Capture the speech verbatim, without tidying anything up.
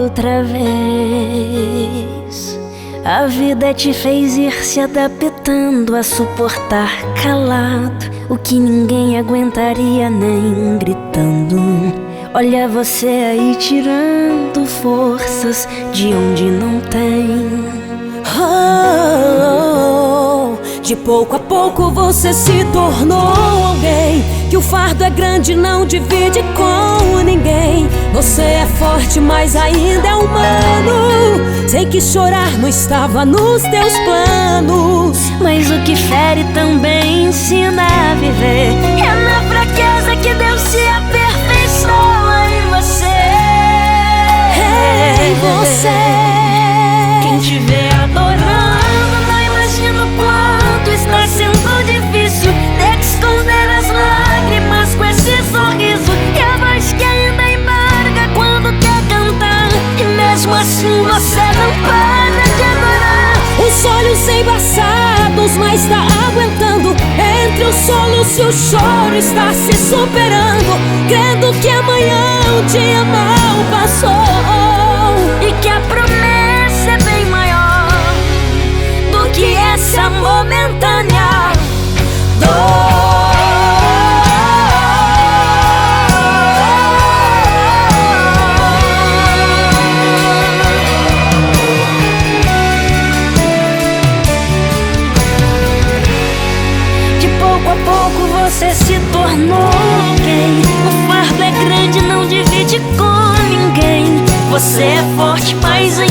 outra vez. A vida te fez ir se adaptando a suportar calado o que ninguém aguentaria nem gritando. Olha você aí tirando forças de onde não tem. Oh, de pouco a pouco você se tornou alguém que o fardo é grande, não divide com ninguém. Você é forte, mas ainda é humano. Sei que chorar não estava nos teus planos, mas o que fere também ensina a viver. É na fraqueza que Deus se aperfeiçoa em você. Em você. Quem te vê adorando não imagina o quanto está sendo difícil ter que esconder as lágrimas com esse sorriso e a voz que ainda embarga quando quer cantar. E mesmo assim você não para de adorar. Os olhos embaçados, mas tá aguentando. Entre os solos e o choro está se superando, crendo que amanhã um dia mal passou e que a promessa é bem maior do que essa momentânea dor. Você se tornou alguém. O fardo é grande, não divide com ninguém. Você é forte, mas